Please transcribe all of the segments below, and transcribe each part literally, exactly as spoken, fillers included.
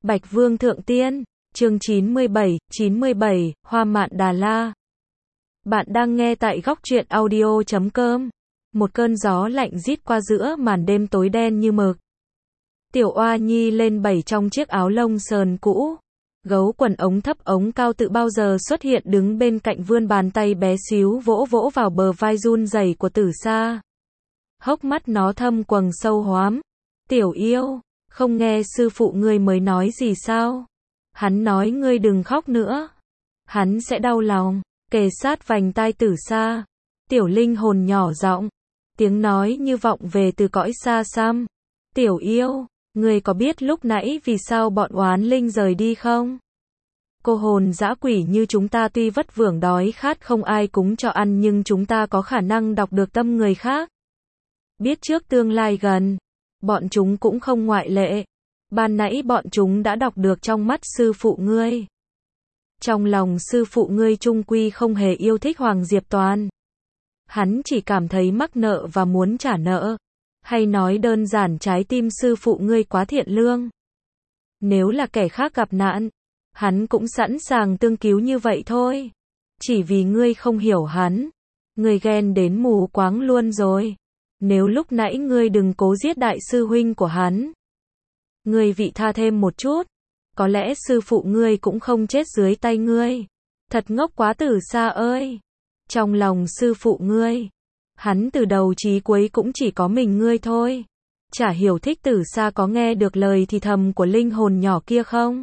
Bạch Vương Thượng Tiên, chương chín mươi bảy, chín mươi bảy, Hoa Mạn Đà La. Bạn đang nghe tại góc truyện audio chấm com. Một cơn gió lạnh rít qua giữa màn đêm tối đen như mực. Tiểu Oa Nhi lên bảy trong chiếc áo lông sờn cũ. Gấu quần ống thấp ống cao tự bao giờ xuất hiện đứng bên cạnh vươn bàn tay bé xíu vỗ vỗ vào bờ vai run rẩy của Tử Sa. Hốc mắt nó thâm quầng sâu hoắm. Tiểu yêu, không nghe sư phụ ngươi mới nói gì sao? Hắn nói ngươi đừng khóc nữa. Hắn sẽ đau lòng. Kề sát vành tai Tử Sa. Tiểu linh hồn nhỏ giọng. Tiếng nói như vọng về từ cõi xa xăm. Tiểu yêu, ngươi có biết lúc nãy vì sao bọn oán linh rời đi không? Cô hồn dã quỷ như chúng ta tuy vất vưởng đói khát không ai cúng cho ăn nhưng chúng ta có khả năng đọc được tâm người khác. Biết trước tương lai gần. Bọn chúng cũng không ngoại lệ. Ban nãy bọn chúng đã đọc được trong mắt sư phụ ngươi. Trong lòng sư phụ ngươi chung quy không hề yêu thích Hoàng Diệp Toàn. Hắn chỉ cảm thấy mắc nợ và muốn trả nợ. Hay nói đơn giản trái tim sư phụ ngươi quá thiện lương. Nếu là kẻ khác gặp nạn, hắn cũng sẵn sàng tương cứu như vậy thôi. Chỉ vì ngươi không hiểu hắn. Ngươi ghen đến mù quáng luôn rồi. Nếu lúc nãy ngươi đừng cố giết đại sư huynh của hắn. Ngươi vị tha thêm một chút. Có lẽ sư phụ ngươi cũng không chết dưới tay ngươi. Thật ngốc quá Tử Sa ơi. Trong lòng sư phụ ngươi. Hắn từ đầu chí cuối cũng chỉ có mình ngươi thôi. Chả hiểu thích Tử Sa có nghe được lời thì thầm của linh hồn nhỏ kia không?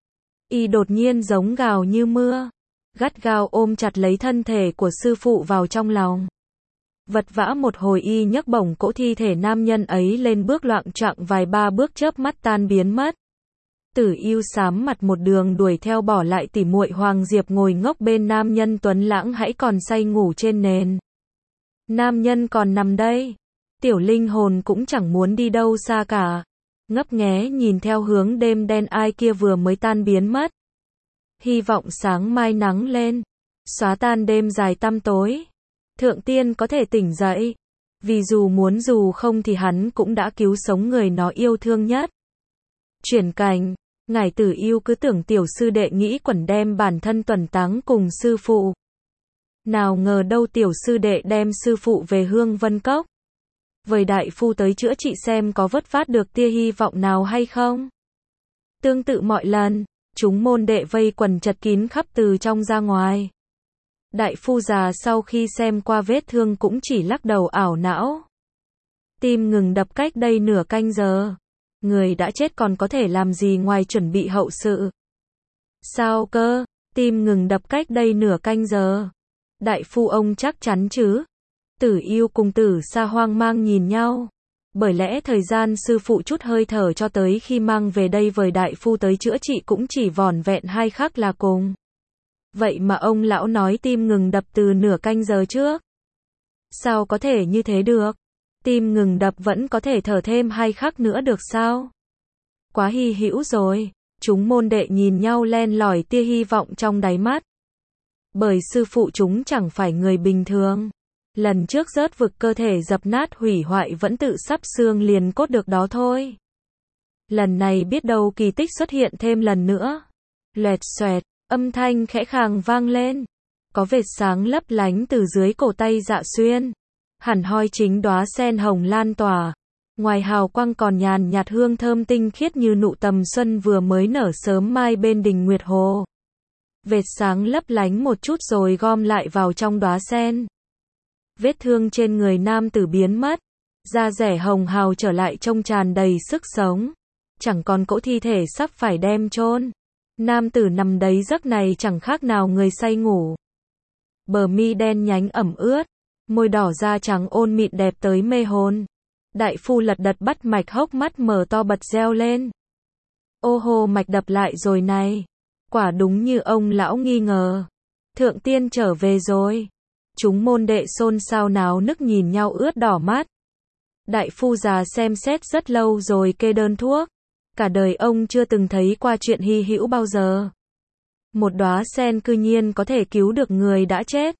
Y đột nhiên giống gào như mưa. Gắt gao ôm chặt lấy thân thể của sư phụ vào trong lòng. Vật vã một hồi y nhấc bổng cỗ thi thể nam nhân ấy lên bước loạng choạng vài ba bước chớp mắt tan biến mất. Tử Yêu sám mặt một đường đuổi theo bỏ lại tỉ muội Hoàng Diệp ngồi ngốc bên nam nhân tuấn lãng hãy còn say ngủ trên nền. Nam nhân còn nằm đây. Tiểu linh hồn cũng chẳng muốn đi đâu xa cả. Ngấp nghé nhìn theo hướng đêm đen ai kia vừa mới tan biến mất. Hy vọng sáng mai nắng lên. Xóa tan đêm dài tăm tối. Thượng tiên có thể tỉnh dậy. Vì dù muốn dù không thì hắn cũng đã cứu sống người nó yêu thương nhất. Chuyển cảnh. Ngài Tử Yêu cứ tưởng tiểu sư đệ nghĩ quẩn đem bản thân tuần táng cùng sư phụ. Nào ngờ đâu tiểu sư đệ đem sư phụ về Hương Vân Cốc. Vời đại phu tới chữa trị xem có vớt vát được tia hy vọng nào hay không. Tương tự mọi lần, chúng môn đệ vây quần chật kín khắp từ trong ra ngoài. Đại phu già sau khi xem qua vết thương cũng chỉ lắc đầu ảo não. Tim ngừng đập cách đây nửa canh giờ. Người đã chết còn có thể làm gì ngoài chuẩn bị hậu sự. Sao cơ, tim ngừng đập cách đây nửa canh giờ. Đại phu ông chắc chắn chứ. Tử Yêu cùng Tử Sa hoang mang nhìn nhau. Bởi lẽ thời gian sư phụ chút hơi thở cho tới khi mang về đây vời đại phu tới chữa trị cũng chỉ vỏn vẹn hai khắc là cùng. Vậy mà ông lão nói tim ngừng đập từ nửa canh giờ trước. Sao có thể như thế được? Tim ngừng đập vẫn có thể thở thêm hai khắc nữa được sao? Quá hy hữu rồi. Chúng môn đệ nhìn nhau len lỏi tia hy vọng trong đáy mắt. Bởi sư phụ chúng chẳng phải người bình thường. Lần trước rớt vực cơ thể dập nát hủy hoại vẫn tự sắp xương liền cốt được đó thôi. Lần này biết đâu kỳ tích xuất hiện thêm lần nữa. Loẹt xoẹt, âm thanh khẽ khàng vang lên. Có vệt sáng lấp lánh từ dưới cổ tay Dạ Xuyên. Hẳn hoi chính đóa sen hồng lan tỏa. Ngoài hào quang còn nhàn nhạt hương thơm tinh khiết như nụ tầm xuân vừa mới nở sớm mai bên đình Nguyệt Hồ. Vệt sáng lấp lánh một chút rồi gom lại vào trong đóa sen. Vết thương trên người nam tử biến mất. Da rẻ hồng hào trở lại trông tràn đầy sức sống. Chẳng còn cỗ thi thể sắp phải đem chôn. Nam tử nằm đấy giấc này chẳng khác nào người say ngủ. Bờ mi đen nhánh ẩm ướt. Môi đỏ da trắng ôn mịn đẹp tới mê hồn. Đại phu lật đật bắt mạch hốc mắt mở to bật reo lên. Ô hô mạch đập lại rồi này. Quả đúng như ông lão nghi ngờ. Thượng tiên trở về rồi. Chúng môn đệ xôn xao náo nức nhìn nhau ướt đỏ mắt. Đại phu già xem xét rất lâu rồi kê đơn thuốc. Cả đời ông chưa từng thấy qua chuyện hy hữu bao giờ. Một đóa sen cư nhiên có thể cứu được người đã chết.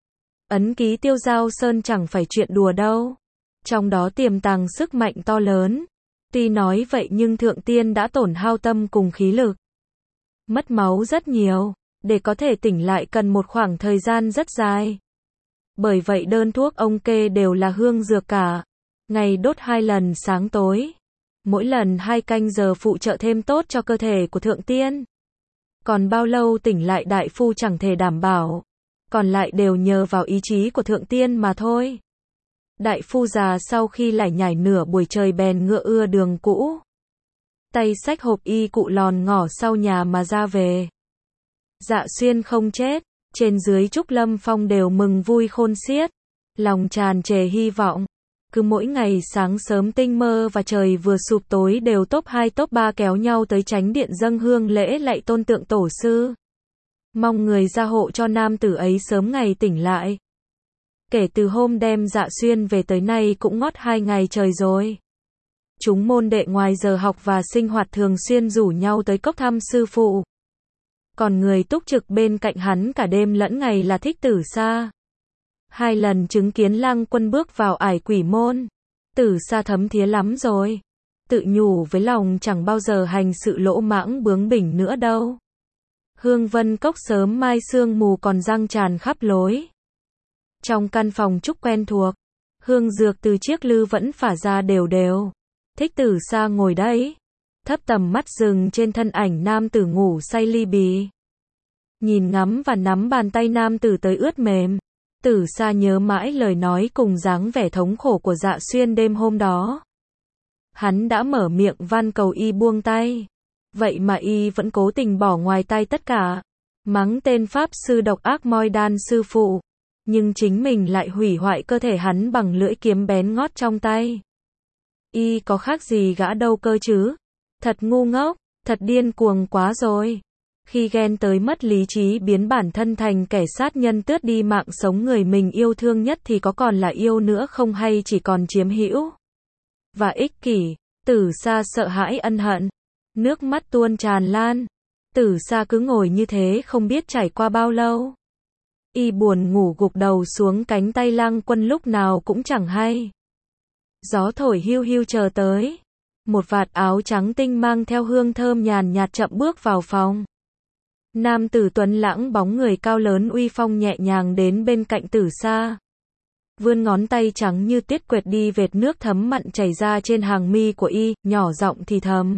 Ấn ký Tiêu Giao Sơn chẳng phải chuyện đùa đâu. Trong đó tiềm tàng sức mạnh to lớn. Tuy nói vậy nhưng thượng tiên đã tổn hao tâm cùng khí lực. Mất máu rất nhiều, để có thể tỉnh lại cần một khoảng thời gian rất dài. Bởi vậy đơn thuốc ông kê đều là hương dược cả. Ngày đốt hai lần sáng tối. Mỗi lần hai canh giờ phụ trợ thêm tốt cho cơ thể của thượng tiên. Còn bao lâu tỉnh lại đại phu chẳng thể đảm bảo. Còn lại đều nhờ vào ý chí của thượng tiên mà thôi. Đại phu già sau khi lải nhải nửa buổi trời bèn ngựa ưa đường cũ. Tay xách hộp y cụ lòn ngỏ sau nhà mà ra về. Dạ Xuyên không chết, trên dưới Trúc Lâm Phong đều mừng vui khôn xiết, lòng tràn trề hy vọng. Cứ mỗi ngày sáng sớm tinh mơ và trời vừa sụp tối đều top hai top ba kéo nhau tới chánh điện dâng hương lễ lạy tôn tượng tổ sư. Mong người gia hộ cho nam tử ấy sớm ngày tỉnh lại. Kể từ hôm đem Dạ Xuyên về tới nay cũng ngót hai ngày trời rồi. Chúng môn đệ ngoài giờ học và sinh hoạt thường xuyên rủ nhau tới cốc thăm sư phụ. Còn người túc trực bên cạnh hắn cả đêm lẫn ngày là Thích Tử Sa. Hai lần chứng kiến Lăng Quân bước vào ải quỷ môn. Tử Sa thấm thía lắm rồi. Tự nhủ với lòng chẳng bao giờ hành sự lỗ mãng bướng bỉnh nữa đâu. Hương Vân Cốc sớm mai sương mù còn răng tràn khắp lối. Trong căn phòng trúc quen thuộc, hương dược từ chiếc lư vẫn phả ra đều đều. Thích Tử Sa ngồi đấy, thấp tầm mắt dừng trên thân ảnh nam tử ngủ say ly bì. Nhìn ngắm và nắm bàn tay nam tử tới ướt mềm. Tử Sa nhớ mãi lời nói cùng dáng vẻ thống khổ của Dạ Xuyên đêm hôm đó. Hắn đã mở miệng van cầu y buông tay. Vậy mà y vẫn cố tình bỏ ngoài tay tất cả. Mắng tên pháp sư độc ác moi đan sư phụ. Nhưng chính mình lại hủy hoại cơ thể hắn bằng lưỡi kiếm bén ngót trong tay. Y có khác gì gã đâu cơ chứ? Thật ngu ngốc, thật điên cuồng quá rồi. Khi ghen tới mất lý trí biến bản thân thành kẻ sát nhân tước đi mạng sống người mình yêu thương nhất thì có còn là yêu nữa không hay chỉ còn chiếm hữu và ích kỷ. Tử Sa sợ hãi ân hận, nước mắt tuôn tràn lan. Tử Sa cứ ngồi như thế không biết trải qua bao lâu. Y buồn ngủ gục đầu xuống cánh tay Lăng Quân lúc nào cũng chẳng hay. Gió thổi hiu hiu chờ tới. Một vạt áo trắng tinh mang theo hương thơm nhàn nhạt chậm bước vào phòng. Nam tử tuấn lãng bóng người cao lớn uy phong nhẹ nhàng đến bên cạnh Tử Sa. Vươn ngón tay trắng như tuyết quệt đi vệt nước thấm mặn chảy ra trên hàng mi của y, nhỏ giọng thì thầm.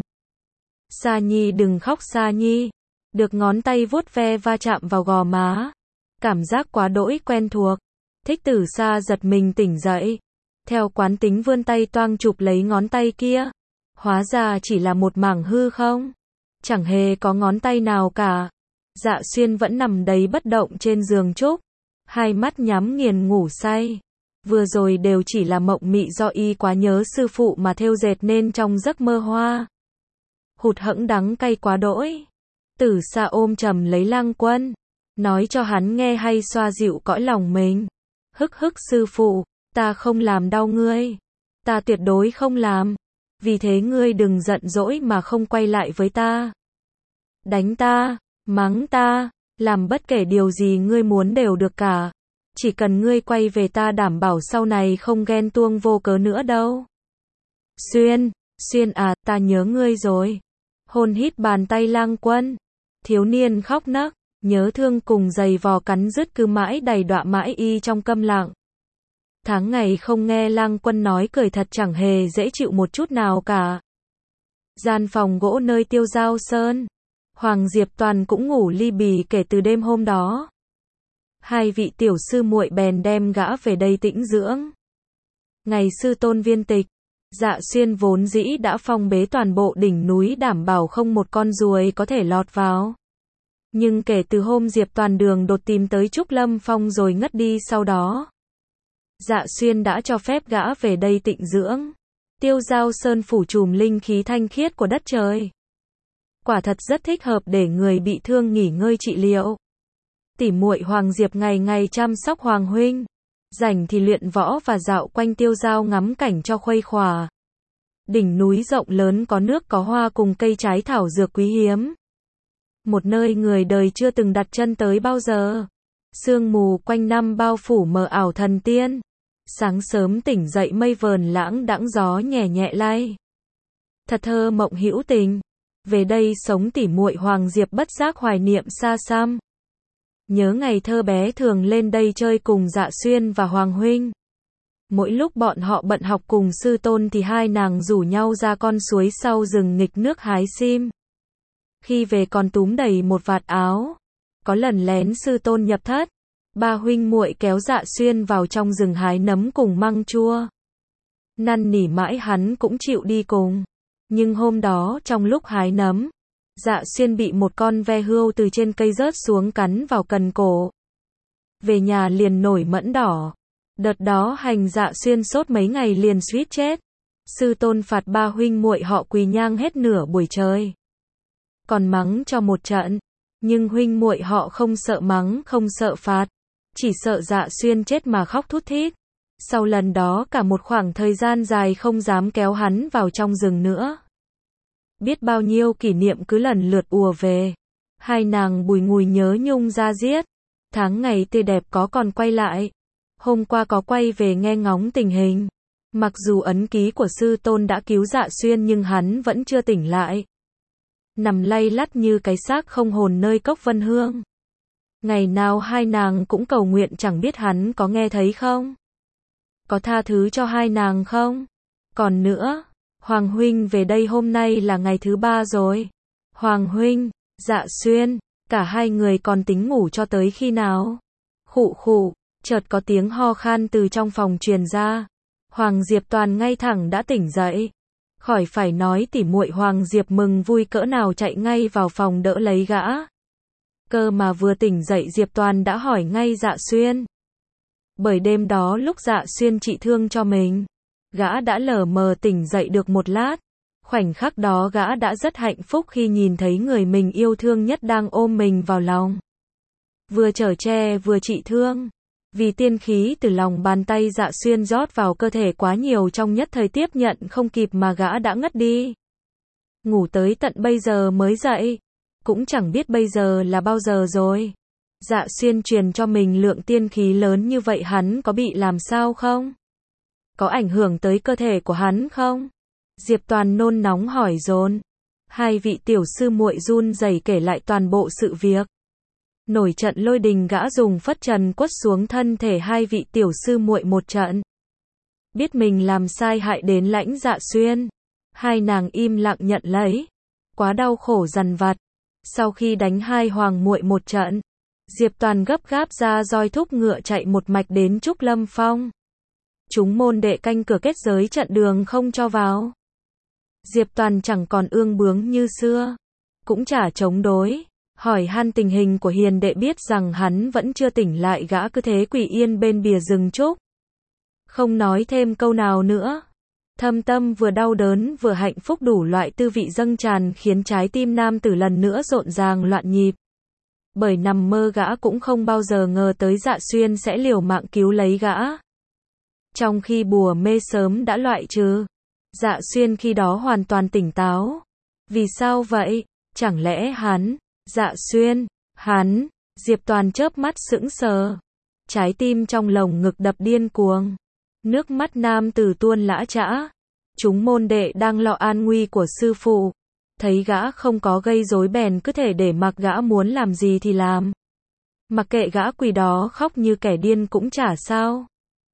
Sa Nhi đừng khóc Sa Nhi. Được ngón tay vuốt ve va chạm vào gò má. Cảm giác quá đỗi quen thuộc. Thích Tử Sa giật mình tỉnh dậy. Theo quán tính vươn tay toang chụp lấy ngón tay kia. Hóa ra chỉ là một mảng hư không. Chẳng hề có ngón tay nào cả. Dạ Xuyên vẫn nằm đấy bất động trên giường trúc. Hai mắt nhắm nghiền ngủ say. Vừa rồi đều chỉ là mộng mị do y quá nhớ sư phụ mà thêu dệt nên trong giấc mơ hoa. Hụt hẫng đắng cay quá đỗi. Tử Sa ôm chầm lấy Lăng Quân. Nói cho hắn nghe hay xoa dịu cõi lòng mình. Hức hức sư phụ, ta không làm đau ngươi. Ta tuyệt đối không làm. Vì thế ngươi đừng giận dỗi mà không quay lại với ta. Đánh ta, mắng ta, làm bất kể điều gì ngươi muốn đều được cả. Chỉ cần ngươi quay về ta đảm bảo sau này không ghen tuông vô cớ nữa đâu. Xuyên, Xuyên à, ta nhớ ngươi rồi. Hôn hít bàn tay Lăng Quân. Thiếu niên khóc nấc, nhớ thương cùng giày vò cắn rứt cứ mãi đầy đọa mãi y trong câm lặng. Tháng ngày không nghe Lăng Quân nói cười thật chẳng hề dễ chịu một chút nào cả. Gian phòng gỗ nơi Tiêu Giao Sơn. Hoàng Diệp Toàn cũng ngủ ly bì kể từ đêm hôm đó. Hai vị tiểu sư muội bèn đem gã về đây tĩnh dưỡng. Ngày sư tôn viên tịch, Dạ Xuyên vốn dĩ đã phong bế toàn bộ đỉnh núi đảm bảo không một con ruồi có thể lọt vào. Nhưng kể từ hôm Diệp Toàn đường đột tìm tới Trúc Lâm Phong rồi ngất đi sau đó. Dạ Xuyên đã cho phép gã về đây tịnh dưỡng. Tiêu Giao Sơn phủ trùm linh khí thanh khiết của đất trời. Quả thật rất thích hợp để người bị thương nghỉ ngơi trị liệu. Tỉ muội Hoàng Diệp ngày ngày chăm sóc Hoàng huynh. Rảnh thì luyện võ và dạo quanh Tiêu Giao ngắm cảnh cho khuây khỏa. Đỉnh núi rộng lớn có nước có hoa cùng cây trái thảo dược quý hiếm. Một nơi người đời chưa từng đặt chân tới bao giờ. Sương mù quanh năm bao phủ mờ ảo thần tiên. Sáng sớm tỉnh dậy mây vờn lãng đãng gió nhẹ nhẹ lay. Thật thơ mộng hữu tình. Về đây sống tỉ muội Hoàng Diệp bất giác hoài niệm xa xăm. Nhớ ngày thơ bé thường lên đây chơi cùng Dạ Xuyên và Hoàng huynh. Mỗi lúc bọn họ bận học cùng sư tôn thì hai nàng rủ nhau ra con suối sau rừng nghịch nước hái sim. Khi về còn túm đầy một vạt áo. Có lần lén sư tôn nhập thất, ba huynh muội kéo Dạ Xuyên vào trong rừng hái nấm cùng măng chua. Năn nỉ mãi hắn cũng chịu đi cùng. Nhưng hôm đó trong lúc hái nấm, Dạ Xuyên bị một con ve hươu từ trên cây rớt xuống cắn vào cần cổ. Về nhà liền nổi mẫn đỏ. Đợt đó hành Dạ Xuyên sốt mấy ngày liền suýt chết. Sư tôn phạt ba huynh muội họ quỳ nhang hết nửa buổi trời. Còn mắng cho một trận. Nhưng huynh muội họ không sợ mắng, không sợ phạt. Chỉ sợ Dạ Xuyên chết mà khóc thút thít. Sau lần đó cả một khoảng thời gian dài không dám kéo hắn vào trong rừng nữa. Biết bao nhiêu kỷ niệm cứ lần lượt ùa về. Hai nàng bùi ngùi nhớ nhung ra diết. Tháng ngày tươi đẹp có còn quay lại. Hôm qua có quay về nghe ngóng tình hình. Mặc dù ấn ký của sư tôn đã cứu Dạ Xuyên nhưng hắn vẫn chưa tỉnh lại. Nằm lay lắt như cái xác không hồn nơi cốc Vân Hương. Ngày nào hai nàng cũng cầu nguyện chẳng biết hắn có nghe thấy không? Có tha thứ cho hai nàng không? Còn nữa, Hoàng huynh về đây hôm nay là ngày thứ ba rồi. Hoàng huynh, Dạ Xuyên, cả hai người còn tính ngủ cho tới khi nào? Khụ khụ, chợt có tiếng ho khan từ trong phòng truyền ra. Hoàng Diệp Toàn ngay thẳng đã tỉnh dậy. Khỏi phải nói tỉ muội Hoàng Diệp mừng vui cỡ nào chạy ngay vào phòng đỡ lấy gã. Cơ mà vừa tỉnh dậy Diệp Toàn đã hỏi ngay Dạ Xuyên. Bởi đêm đó lúc Dạ Xuyên trị thương cho mình, gã đã lờ mờ tỉnh dậy được một lát. Khoảnh khắc đó gã đã rất hạnh phúc khi nhìn thấy người mình yêu thương nhất đang ôm mình vào lòng. Vừa chở che vừa trị thương. Vì tiên khí từ lòng bàn tay Dạ Xuyên rót vào cơ thể quá nhiều trong nhất thời tiếp nhận không kịp mà gã đã ngất đi. Ngủ tới tận bây giờ mới dậy. Cũng chẳng biết bây giờ là bao giờ rồi. Dạ Xuyên truyền cho mình lượng tiên khí lớn như vậy hắn có bị làm sao không? Có ảnh hưởng tới cơ thể của hắn không? Diệp Toàn nôn nóng hỏi dồn. Hai vị tiểu sư muội run rẩy kể lại toàn bộ sự việc. Nổi trận lôi đình gã dùng phất trần quất xuống thân thể hai vị tiểu sư muội một trận. Biết mình làm sai hại đến Lãnh Dạ Xuyên. Hai nàng im lặng nhận lấy. Quá đau khổ dằn vặt. Sau khi đánh hai hoàng muội một trận, Diệp Toàn gấp gáp ra roi thúc ngựa chạy một mạch đến Trúc Lâm Phong. Chúng môn đệ canh cửa kết giới trận đường không cho vào. Diệp Toàn chẳng còn ương bướng như xưa. Cũng chả chống đối. Hỏi han tình hình của hiền đệ biết rằng hắn vẫn chưa tỉnh lại gã cứ thế quỳ yên bên bìa rừng trúc. Không nói thêm câu nào nữa. Thâm tâm vừa đau đớn vừa hạnh phúc đủ loại tư vị dâng tràn khiến trái tim nam tử lần nữa rộn ràng loạn nhịp. Bởi nằm mơ gã cũng không bao giờ ngờ tới Dạ Xuyên sẽ liều mạng cứu lấy gã. Trong khi bùa mê sớm đã loại trừ, Dạ Xuyên khi đó hoàn toàn tỉnh táo. Vì sao vậy? Chẳng lẽ hắn, Dạ Xuyên, hắn, Diệp Toàn chớp mắt sững sờ. Trái tim trong lồng ngực đập điên cuồng. Nước mắt nam tử tuôn lã chã. Chúng môn đệ đang lo an nguy của sư phụ. Thấy gã không có gây rối bèn cứ thể để mặc gã muốn làm gì thì làm. Mặc kệ gã quỳ đó khóc như kẻ điên cũng chả sao.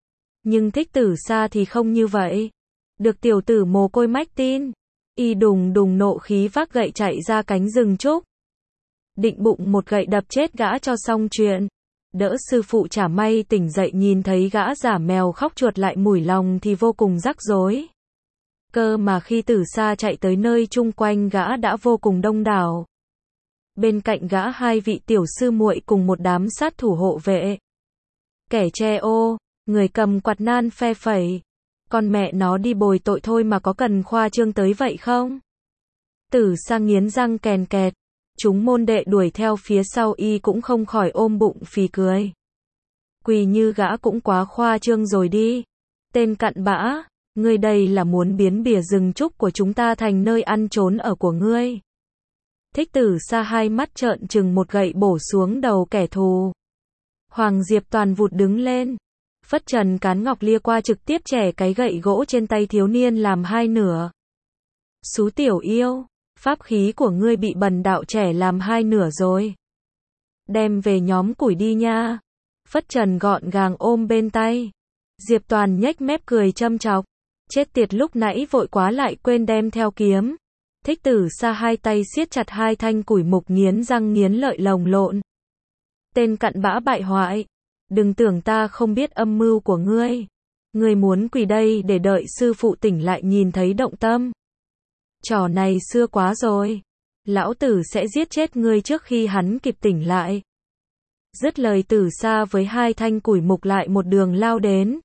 Nhưng Thích Tử Sa thì không như vậy. Được tiểu tử mồ côi mách tin. Y đùng đùng nộ khí vác gậy chạy ra cánh rừng trúc. Định bụng một gậy đập chết gã cho xong chuyện. Đỡ sư phụ chả may tỉnh dậy nhìn thấy gã giả mèo khóc chuột lại mủi lòng thì vô cùng rắc rối. Cơ mà khi Tử Sa chạy tới nơi chung quanh gã đã vô cùng đông đảo. Bên cạnh gã hai vị tiểu sư muội cùng một đám sát thủ hộ vệ. Kẻ che ô, người cầm quạt nan phe phẩy. Con mẹ nó đi bồi tội thôi mà có cần khoa trương tới vậy không? Tử Sa nghiến răng kèn kẹt. Chúng môn đệ đuổi theo phía sau y cũng không khỏi ôm bụng phì cười. Quỳ như gã cũng quá khoa trương rồi đi. Tên cặn bã, ngươi đây là muốn biến bìa rừng trúc của chúng ta thành nơi ăn trốn ở của ngươi. Thích Tử Sa hai mắt trợn trừng một gậy bổ xuống đầu kẻ thù. Hoàng Diệp Toàn vụt đứng lên. Phất trần cán ngọc lia qua trực tiếp chẻ cái gậy gỗ trên tay thiếu niên làm hai nửa. Xú tiểu yêu, pháp khí của ngươi bị bần đạo trẻ làm hai nửa rồi. Đem về nhóm củi đi nha. Phất Trần gọn gàng ôm bên tay. Diệp Toàn nhếch mép cười châm chọc. Chết tiệt, lúc nãy vội quá lại quên đem theo kiếm. Thích Tử Sa hai tay siết chặt hai thanh củi mục, nghiến răng nghiến lợi lồng lộn. Tên cặn bã bại hoại, đừng tưởng ta không biết âm mưu của ngươi. Ngươi muốn quỳ đây để đợi sư phụ tỉnh lại nhìn thấy động tâm. Trò này xưa quá rồi. Lão tử sẽ giết chết ngươi trước khi hắn kịp tỉnh lại. Dứt lời, Tử Sa với hai thanh củi mục lại một đường lao đến.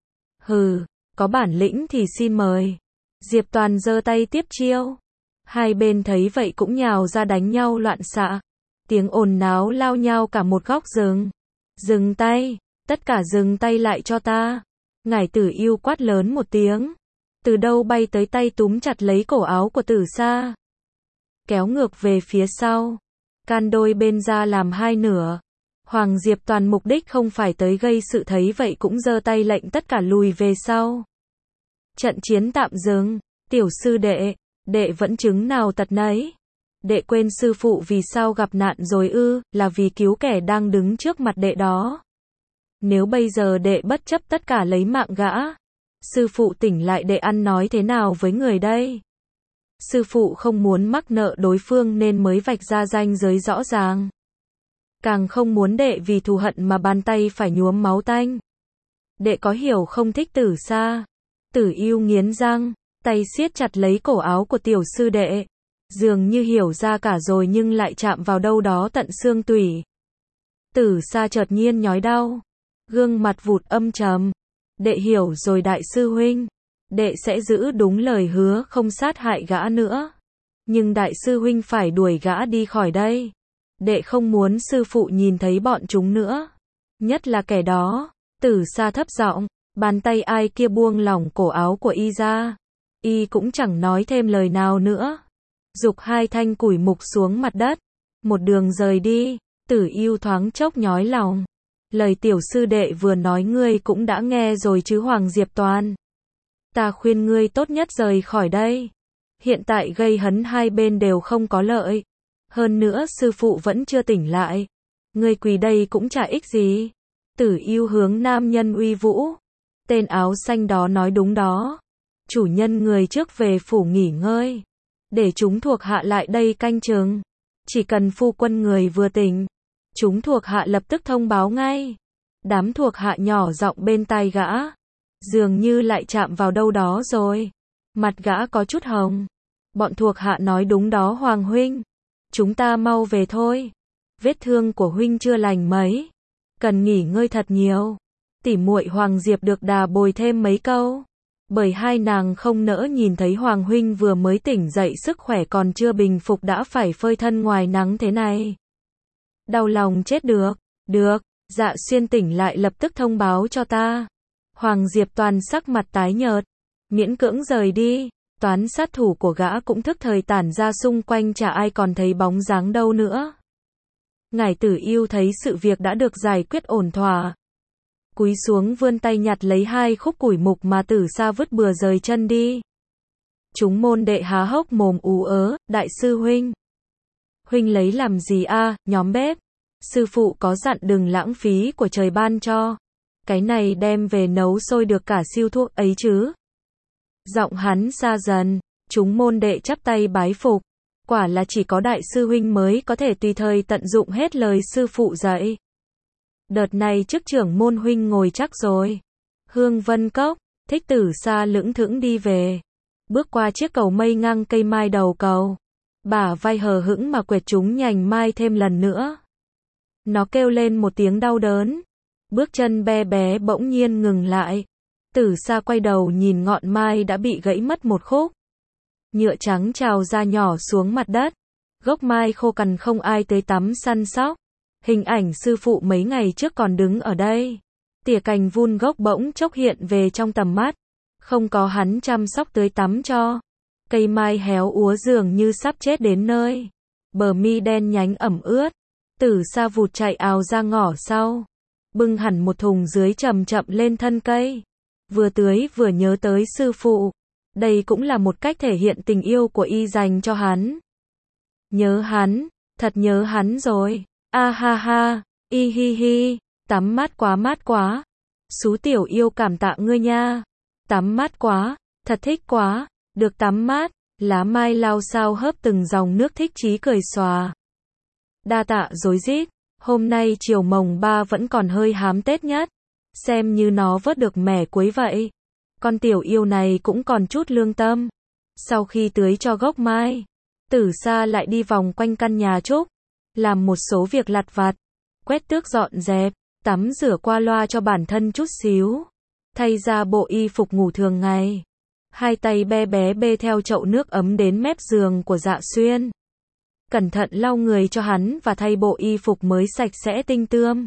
Hừ, có bản lĩnh thì xin mời. Diệp Toàn giơ tay tiếp chiêu. Hai bên thấy vậy cũng nhào ra đánh nhau loạn xạ. Tiếng ồn náo lao nhau cả một góc rừng. Dừng tay, tất cả dừng tay lại cho ta. Ngải Tử Yêu quát lớn một tiếng. Từ đâu bay tới tay túm chặt lấy cổ áo của Tử Sa. Kéo ngược về phía sau. Can đôi bên ra làm hai nửa. Hoàng Diệp Toàn mục đích không phải tới gây sự, thấy vậy cũng giơ tay lệnh tất cả lùi về sau. Trận chiến tạm dừng. Tiểu sư đệ, đệ vẫn chứng nào tật nấy. Đệ quên sư phụ vì sao gặp nạn rồi ư? Là vì cứu kẻ đang đứng trước mặt đệ đó. Nếu bây giờ đệ bất chấp tất cả lấy mạng gã, sư phụ tỉnh lại, đệ ăn nói thế nào với người đây? Sư phụ không muốn mắc nợ đối phương nên mới vạch ra ranh giới rõ ràng. Càng không muốn đệ vì thù hận mà bàn tay phải nhuốm máu tanh. Đệ có hiểu không Thích Tử Sa? Tử Yêu nghiến răng, tay siết chặt lấy cổ áo của tiểu sư đệ. Dường như hiểu ra cả rồi nhưng lại chạm vào đâu đó tận xương tủy. Tử Sa chợt nhiên nhói đau. Gương mặt vụt âm trầm. Đệ hiểu rồi đại sư huynh. Đệ sẽ giữ đúng lời hứa không sát hại gã nữa. Nhưng đại sư huynh phải đuổi gã đi khỏi đây. Đệ không muốn sư phụ nhìn thấy bọn chúng nữa. Nhất là kẻ đó. Tử Sa thấp giọng, bàn tay ai kia buông lỏng cổ áo của y ra. Y cũng chẳng nói thêm lời nào nữa. Giục hai thanh củi mục xuống mặt đất. Một đường rời đi. Tử Yêu thoáng chốc nhói lòng. Lời tiểu sư đệ vừa nói ngươi cũng đã nghe rồi chứ Hoàng Diệp Toàn. Ta khuyên ngươi tốt nhất rời khỏi đây. Hiện tại gây hấn hai bên đều không có lợi. Hơn nữa sư phụ vẫn chưa tỉnh lại. Ngươi quỳ đây cũng chả ích gì. Tử Yêu hướng nam nhân uy vũ. Tên áo xanh đó nói đúng đó. Chủ nhân người trước về phủ nghỉ ngơi. Để chúng thuộc hạ lại đây canh chừng. Chỉ cần phu quân người vừa tỉnh, chúng thuộc hạ lập tức thông báo ngay. Đám thuộc hạ nhỏ giọng bên tai gã. Dường như lại chạm vào đâu đó rồi. Mặt gã có chút hồng. Bọn thuộc hạ nói đúng đó Hoàng huynh. Chúng ta mau về thôi. Vết thương của huynh chưa lành mấy. Cần nghỉ ngơi thật nhiều. Tỉ muội Hoàng Diệp được đà bồi thêm mấy câu. Bởi hai nàng không nỡ nhìn thấy Hoàng huynh vừa mới tỉnh dậy sức khỏe còn chưa bình phục đã phải phơi thân ngoài nắng thế này. Đau lòng chết được. Được, Dạ Xuyên tỉnh lại lập tức thông báo cho ta. Hoàng Diệp Toàn sắc mặt tái nhợt. Miễn cưỡng rời đi. Toán sát thủ của gã cũng thức thời tản ra xung quanh, chả ai còn thấy bóng dáng đâu nữa. Ngải Tử Yêu thấy sự việc đã được giải quyết ổn thỏa. Cúi xuống vươn tay nhặt lấy hai khúc củi mục mà Tử Sa vứt bừa rời chân đi. Chúng môn đệ há hốc mồm ú ớ, đại sư huynh. Huynh lấy làm gì a? À, nhóm bếp. Sư phụ có dặn đừng lãng phí của trời ban cho. Cái này đem về nấu sôi được cả siêu thuốc ấy chứ. Giọng hắn xa dần, chúng môn đệ chắp tay bái phục. Quả là chỉ có đại sư huynh mới có thể tùy thời tận dụng hết lời sư phụ dạy. Đợt này chức trưởng môn huynh ngồi chắc rồi. Hương Vân Cốc, Thích Tử Sa lững thững đi về. Bước qua chiếc cầu mây ngang cây mai đầu cầu. Bả vai hờ hững mà quệt chúng nhành mai thêm lần nữa. Nó kêu lên một tiếng đau đớn. Bước chân be bé bỗng nhiên ngừng lại. Tử Sa quay đầu nhìn ngọn mai đã bị gãy mất một khúc. Nhựa trắng trào ra nhỏ xuống mặt đất. Gốc mai khô cằn không ai tới tắm săn sóc. Hình ảnh sư phụ mấy ngày trước còn đứng ở đây. Tỉa cành vun gốc bỗng chốc hiện về trong tầm mắt. Không có hắn chăm sóc tưới tắm cho. Cây mai héo úa dường như sắp chết đến nơi. Bờ mi đen nhánh ẩm ướt. Tử Sa vụt chạy ào ra ngõ sau. Bưng hẳn một thùng dưới chậm chậm lên thân cây. Vừa tưới vừa nhớ tới sư phụ. Đây cũng là một cách thể hiện tình yêu của y dành cho hắn. Nhớ hắn, thật nhớ hắn rồi. A ha ha, y hi hi, tắm mát quá mát quá. Xú tiểu yêu cảm tạ ngươi nha. Tắm mát quá, thật thích quá, được tắm mát. Lá mai lao sao hớp từng dòng nước thích chí cười xòa. Đa tạ rối rít, hôm nay chiều mồng ba vẫn còn hơi hám Tết nhất. Xem như nó vớt được mẻ cuối vậy. Con tiểu yêu này cũng còn chút lương tâm. Sau khi tưới cho gốc mai, Tử Sa lại đi vòng quanh căn nhà Trúc, làm một số việc lặt vặt, quét tước dọn dẹp, tắm rửa qua loa cho bản thân chút xíu, thay ra bộ y phục ngủ thường ngày. Hai tay be bé bê theo chậu nước ấm đến mép giường của Dạ Xuyên. Cẩn thận lau người cho hắn và thay bộ y phục mới sạch sẽ tinh tươm.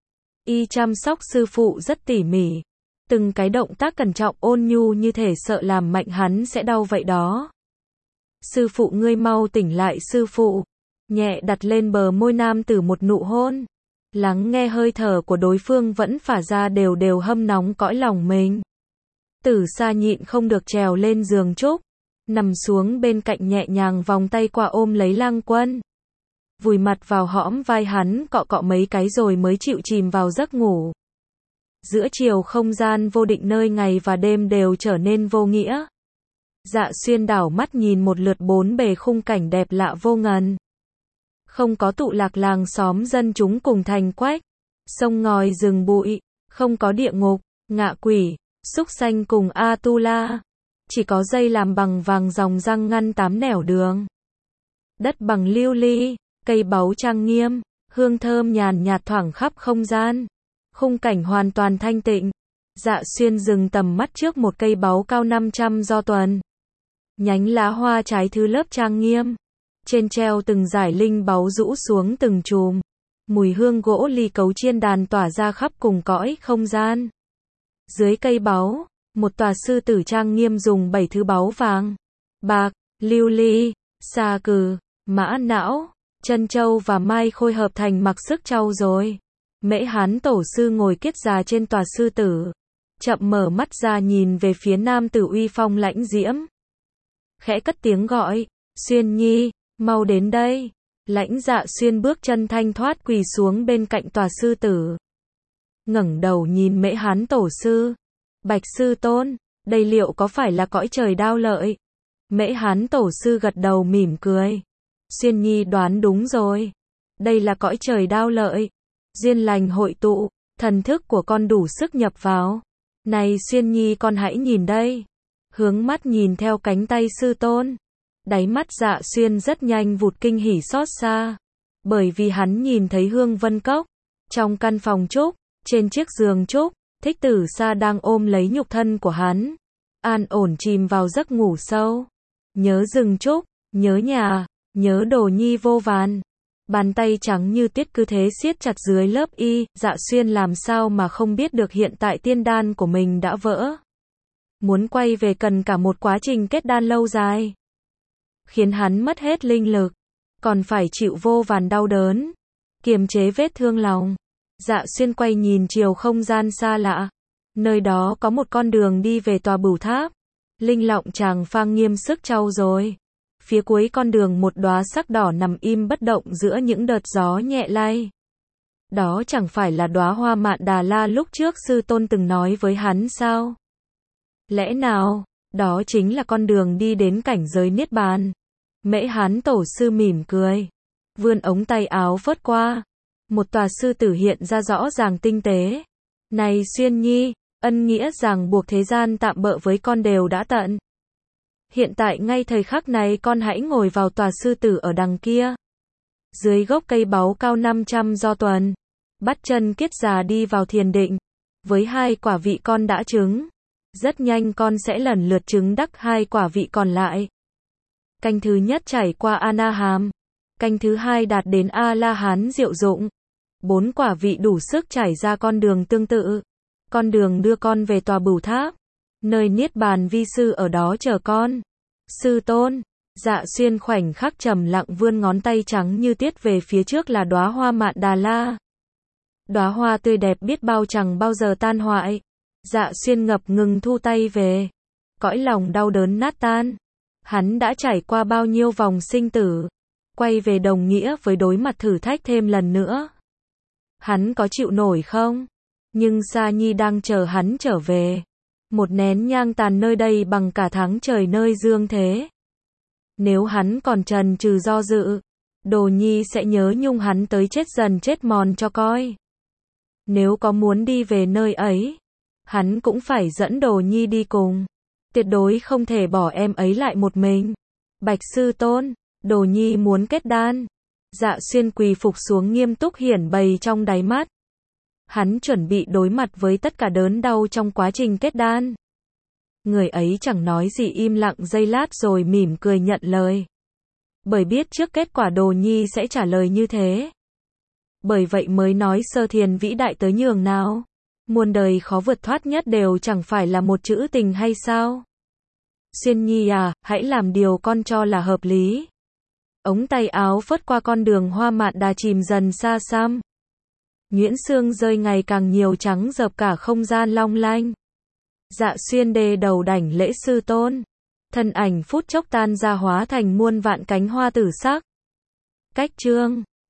Y chăm sóc sư phụ rất tỉ mỉ. Từng cái động tác cẩn trọng ôn nhu như thể sợ làm mạnh hắn sẽ đau vậy đó. Sư phụ ngươi mau tỉnh lại sư phụ. Nhẹ đặt lên bờ môi nam tử một nụ hôn. Lắng nghe hơi thở của đối phương vẫn phả ra đều đều hâm nóng cõi lòng mình. Tử Sa nhịn không được trèo lên giường Trúc, nằm xuống bên cạnh nhẹ nhàng vòng tay qua ôm lấy Lăng Quân. Vùi mặt vào hõm vai hắn cọ cọ mấy cái rồi mới chịu chìm vào giấc ngủ. Giữa chiều không gian vô định nơi ngày và đêm đều trở nên vô nghĩa. Dạ Xuyên đảo mắt nhìn một lượt bốn bề khung cảnh đẹp lạ vô ngần. Không có tụ lạc làng xóm dân chúng cùng thành quách, sông ngòi rừng bụi, không có địa ngục, ngạ quỷ, súc sanh cùng Atula. Chỉ có dây làm bằng vàng ròng răng ngăn tám nẻo đường. Đất bằng lưu ly, cây báu trang nghiêm, hương thơm nhàn nhạt thoảng khắp không gian. Khung cảnh hoàn toàn thanh tịnh. Dạ Xuyên dừng tầm mắt trước một cây báu cao năm trăm do tuần. Nhánh lá hoa trái thứ lớp trang nghiêm. Trên treo từng dải linh báu rũ xuống từng chùm. Mùi hương gỗ ly cấu chiên đàn tỏa ra khắp cùng cõi không gian. Dưới cây báu, một tòa sư tử trang nghiêm dùng bảy thứ báu vàng, bạc, lưu ly, sa cừ, mã não, chân châu và mai khôi hợp thành mặc sức trau rồi. Mễ Hán tổ sư ngồi kiết già trên tòa sư tử, chậm mở mắt ra nhìn về phía nam tử uy phong lãnh diễm. Khẽ cất tiếng gọi, Xuyên Nhi, mau đến đây. Lãnh Dạ Xuyên bước chân thanh thoát quỳ xuống bên cạnh tòa sư tử. Ngẩng đầu nhìn Mễ Hán tổ sư. Bạch sư tôn, đây liệu có phải là cõi trời đao lợi? Mễ Hán tổ sư gật đầu mỉm cười. Xuyên Nhi đoán đúng rồi. Đây là cõi trời đao lợi. Duyên lành hội tụ, thần thức của con đủ sức nhập vào. Này Xuyên Nhi con hãy nhìn đây. Hướng mắt nhìn theo cánh tay sư tôn. Đáy mắt Dạ Xuyên rất nhanh vụt kinh hỉ xót xa. Bởi vì hắn nhìn thấy Hương Vân Cốc. Trong căn phòng Trúc, trên chiếc giường Trúc, Thích Tử Sa đang ôm lấy nhục thân của hắn. An ổn chìm vào giấc ngủ sâu. Nhớ rừng Trúc, nhớ nhà, nhớ đồ nhi vô vàn. Bàn tay trắng như tuyết cứ thế siết chặt dưới lớp y, Dạ Xuyên làm sao mà không biết được hiện tại tiên đan của mình đã vỡ. Muốn quay về cần cả một quá trình kết đan lâu dài. Khiến hắn mất hết linh lực. Còn phải chịu vô vàn đau đớn. Kiềm chế vết thương lòng. Dạ Xuyên quay nhìn chiều không gian xa lạ. Nơi đó có một con đường đi về tòa bửu tháp. Linh lọng chàng phang nghiêm sức trau rồi. Phía cuối con đường một đóa sắc đỏ nằm im bất động giữa những đợt gió nhẹ lay. Đó chẳng phải là đóa hoa mạn Đà La lúc trước sư tôn từng nói với hắn sao? Lẽ nào, đó chính là con đường đi đến cảnh giới niết bàn? Mễ Hán tổ sư mỉm cười. Vươn ống tay áo phớt qua. Một tòa sư tử hiện ra rõ ràng tinh tế. Này Xuyên Nhi, ân nghĩa ràng buộc thế gian tạm bợ với con đều đã tận. Hiện tại ngay thời khắc này con hãy ngồi vào tòa sư tử ở đằng kia. Dưới gốc cây báu cao năm trăm do tuần. Bắt chân kiết già đi vào thiền định. Với hai quả vị con đã chứng. Rất nhanh con sẽ lần lượt chứng đắc hai quả vị còn lại. Canh thứ nhất trải qua A-na-hàm. Canh thứ hai đạt đến A-la-hán diệu dụng. Bốn quả vị đủ sức trải ra con đường tương tự. Con đường đưa con về tòa bửu tháp. Nơi niết bàn vi sư ở đó chờ con. Sư tôn. Dạ Xuyên khoảnh khắc trầm lặng vươn ngón tay trắng như tiết về phía trước là đóa hoa mạn Đà La. Đóa hoa tươi đẹp biết bao chẳng bao giờ tan hoại. Dạ Xuyên ngập ngừng thu tay về. cõi lòng đau đớn nát tan. Hắn đã trải qua bao nhiêu vòng sinh tử, quay về đồng nghĩa với đối mặt thử thách thêm lần nữa. Hắn có chịu nổi không? Nhưng Sa Nhi đang chờ hắn trở về. Một nén nhang tàn nơi đây bằng cả tháng trời nơi dương thế. Nếu hắn còn chần chừ do dự, Đồ Nhi sẽ nhớ nhung hắn tới chết dần chết mòn cho coi. Nếu có muốn đi về nơi ấy, hắn cũng phải dẫn Đồ Nhi đi cùng. Tuyệt đối không thể bỏ em ấy lại một mình. Bạch sư tôn, Đồ Nhi muốn kết đan. Dạ Xuyên quỳ phục xuống nghiêm túc hiển bày trong đáy mắt. Hắn chuẩn bị đối mặt với tất cả đớn đau trong quá trình kết đan. Người ấy chẳng nói gì, im lặng giây lát rồi mỉm cười nhận lời. Bởi biết trước kết quả Đồ Nhi sẽ trả lời như thế. Bởi vậy mới nói Sơ Thiền vĩ đại tới nhường nào. Muôn đời khó vượt thoát nhất đều chẳng phải là một chữ tình hay sao? Xuyên Nhi à, hãy làm điều con cho là hợp lý. Ống tay áo phất qua con đường hoa mạn đà chìm dần xa xăm. Nhuyễn sương rơi ngày càng nhiều trắng dập cả không gian long lanh. Dạ Xuyên đề đầu đảnh lễ sư tôn. Thân ảnh phút chốc tan ra hóa thành muôn vạn cánh hoa tử sắc. Cách chương